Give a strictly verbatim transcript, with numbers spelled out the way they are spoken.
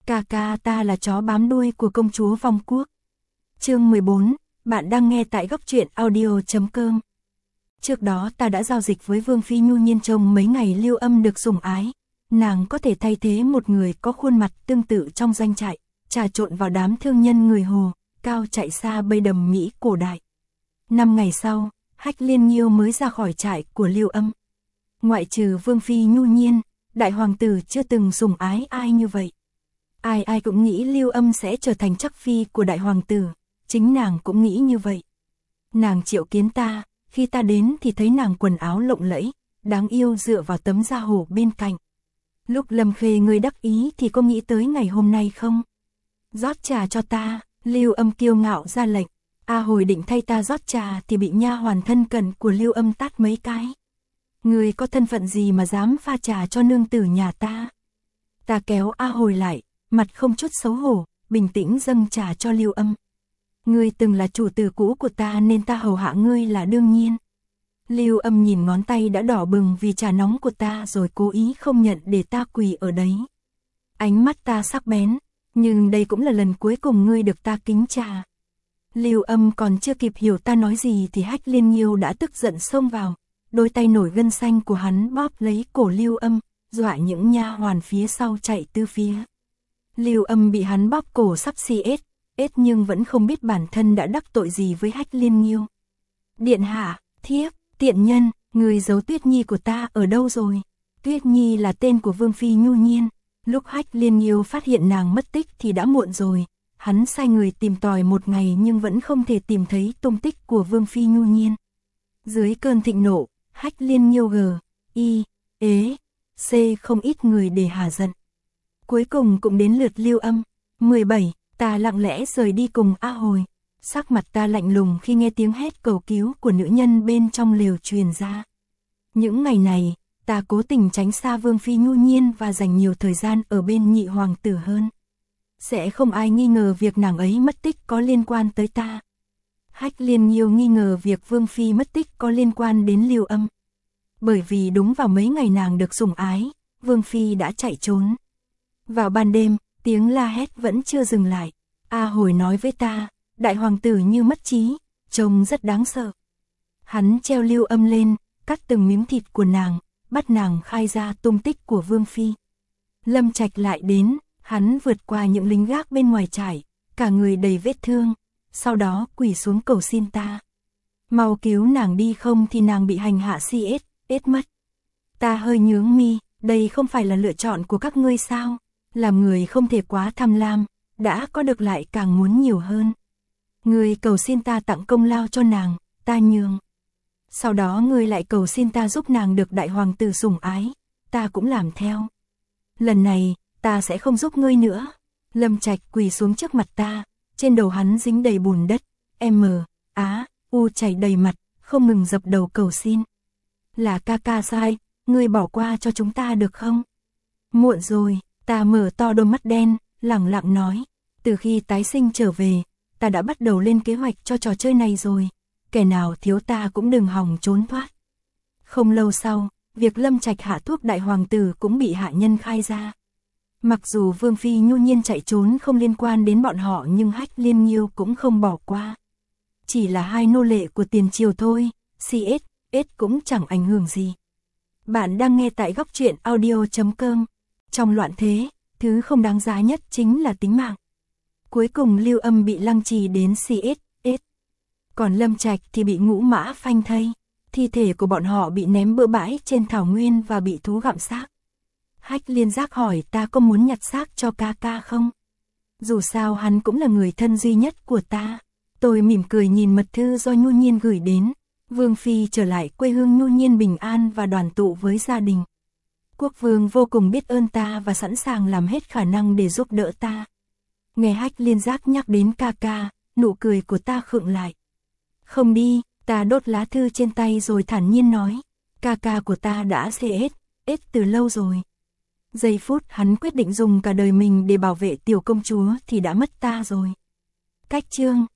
Ca ca ta là chó bám đuôi của công chúa Vong Quốc. Chương mười bốn, bạn đang nghe tại góc truyện audio chấm com. Trước đó ta đã giao dịch với Vương Phi Nhu Nhiên trong mấy ngày Lưu Âm được sủng ái. Nàng có thể thay thế một người có khuôn mặt tương tự trong doanh trại, trà trộn vào đám thương nhân người Hồ, cao chạy xa bây đầm Mỹ cổ đại. Năm ngày sau, Hách Liên Nhiêu mới ra khỏi trại của Lưu Âm. Ngoại trừ Vương Phi Nhu Nhiên, đại hoàng tử chưa từng sủng ái ai như vậy. Ai ai cũng nghĩ Lưu Âm sẽ trở thành chắc phi của đại hoàng tử, chính nàng cũng nghĩ như vậy. Nàng triệu kiến ta, khi ta đến thì thấy nàng quần áo lộng lẫy, đáng yêu dựa vào tấm da hổ bên cạnh. Lúc Lâm Khê ngươi đắc ý thì có nghĩ tới ngày hôm nay không? Rót trà cho ta, Lưu Âm kiêu ngạo ra lệnh. A Hồi định thay ta rót trà thì bị nha hoàn thân cận của Lưu Âm tát mấy cái. Ngươi có thân phận gì mà dám pha trà cho nương tử nhà ta? Ta kéo A Hồi lại, mặt không chút xấu hổ, bình tĩnh dâng trà cho Lưu Âm. Ngươi từng là chủ tử cũ của ta nên ta hầu hạ ngươi là đương nhiên. Lưu Âm nhìn ngón tay đã đỏ bừng vì trà nóng của ta rồi cố ý không nhận để ta quỳ ở đấy. Ánh mắt ta sắc bén, nhưng đây cũng là lần cuối cùng ngươi được ta kính trà. Lưu Âm còn chưa kịp hiểu ta nói gì thì Hách Liên Nhiêu đã tức giận xông vào, đôi tay nổi gân xanh của hắn bóp lấy cổ Lưu Âm, dọa những nha hoàn phía sau chạy tứ phía. Lưu Âm bị hắn bóp cổ sắp si ết, ết nhưng vẫn không biết bản thân đã đắc tội gì với Hách Liên Nhiêu. Điện hạ, thiếp, tiện nhân, người giấu Tuyết Nhi của ta ở đâu rồi? Tuyết Nhi là tên của Vương Phi Nhu Nhiên. Lúc Hách Liên Nhiêu phát hiện nàng mất tích thì đã muộn rồi. Hắn sai người tìm tòi một ngày nhưng vẫn không thể tìm thấy tung tích của Vương Phi Nhu Nhiên. Dưới cơn thịnh nộ, Hách Liên Nhiêu g, y, ế, c không ít người để hả giận. Cuối cùng cũng đến lượt Lưu Âm. mười bảy, ta lặng lẽ rời đi cùng A Hồi. Sắc mặt ta lạnh lùng khi nghe tiếng hét cầu cứu của nữ nhân bên trong lều truyền ra. Những ngày này, ta cố tình tránh xa Vương Phi Nhu Nhiên và dành nhiều thời gian ở bên nhị hoàng tử hơn. Sẽ không ai nghi ngờ việc nàng ấy mất tích có liên quan tới ta. Hách Liên Nhiêu nghi ngờ việc Vương Phi mất tích có liên quan đến Lưu Âm. Bởi vì đúng vào mấy ngày nàng được sủng ái, Vương Phi đã chạy trốn. Vào ban đêm, tiếng la hét vẫn chưa dừng lại. A Hồi nói với ta, đại hoàng tử như mất trí, trông rất đáng sợ. Hắn treo Lưu Âm lên, cắt từng miếng thịt của nàng, bắt nàng khai ra tung tích của Vương Phi. Lâm Trạch lại đến, hắn vượt qua những lính gác bên ngoài trại, cả người đầy vết thương, sau đó quỳ xuống cầu xin ta. Mau cứu nàng đi không thì nàng bị hành hạ si ết, ết mất. Ta hơi nhướng mi, đây không phải là lựa chọn của các ngươi sao? Làm người không thể quá tham lam, đã có được lại càng muốn nhiều hơn. Ngươi cầu xin ta tặng công lao cho nàng, ta nhường. Sau đó ngươi lại cầu xin ta giúp nàng được đại hoàng tử sủng ái, ta cũng làm theo. Lần này, ta sẽ không giúp ngươi nữa. Lâm Trạch quỳ xuống trước mặt ta, trên đầu hắn dính đầy bùn đất, M, Á, U chảy đầy mặt, không ngừng dập đầu cầu xin. Là ca ca sai, ngươi bỏ qua cho chúng ta được không? Muộn rồi, ta mở to đôi mắt đen, lẳng lặng nói, từ khi tái sinh trở về, ta đã bắt đầu lên kế hoạch cho trò chơi này rồi, kẻ nào thiếu ta cũng đừng hòng trốn thoát. Không lâu sau, việc Lâm Trạch hạ thuốc đại hoàng tử cũng bị hạ nhân khai ra. Mặc dù Vương Phi Nhu Nhiên chạy trốn không liên quan đến bọn họ nhưng Hách Liên Nhiêu cũng không bỏ qua. Chỉ là hai nô lệ của tiền triều thôi, si ết, ết cũng chẳng ảnh hưởng gì. Bạn đang nghe tại góc truyện audio chấm com. Trong loạn thế, thứ không đáng giá nhất chính là tính mạng. Cuối cùng Lưu Âm bị lăng trì đến si ết, ết. Còn Lâm Trạch thì bị ngũ mã phanh thây. Thi thể của bọn họ bị ném bừa bãi trên thảo nguyên và bị thú gặm xác. Hách Liên Giác hỏi ta có muốn nhặt xác cho ca ca không? Dù sao hắn cũng là người thân duy nhất của ta. Tôi mỉm cười nhìn mật thư do Nhu Nhiên gửi đến. Vương Phi trở lại quê hương Nhu Nhiên bình an và đoàn tụ với gia đình. Quốc vương vô cùng biết ơn ta và sẵn sàng làm hết khả năng để giúp đỡ ta. Nghe Hách Liên Giác nhắc đến ca ca, nụ cười của ta khựng lại. Không đi, ta đốt lá thư trên tay rồi thản nhiên nói. Ca ca của ta đã xê ết, ết từ lâu rồi. Giây phút hắn quyết định dùng cả đời mình để bảo vệ tiểu công chúa thì đã mất ta rồi. Cách chương